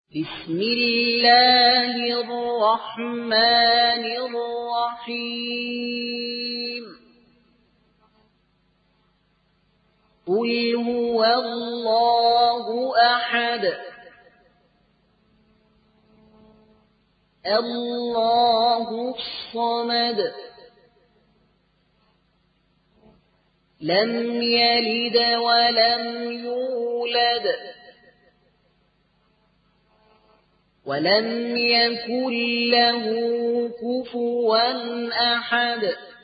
بسم الله الرحمن الرحيم قل هو الله أحد الله الصمد لم يلد ولم يولد ولم يكن له كفوا أحد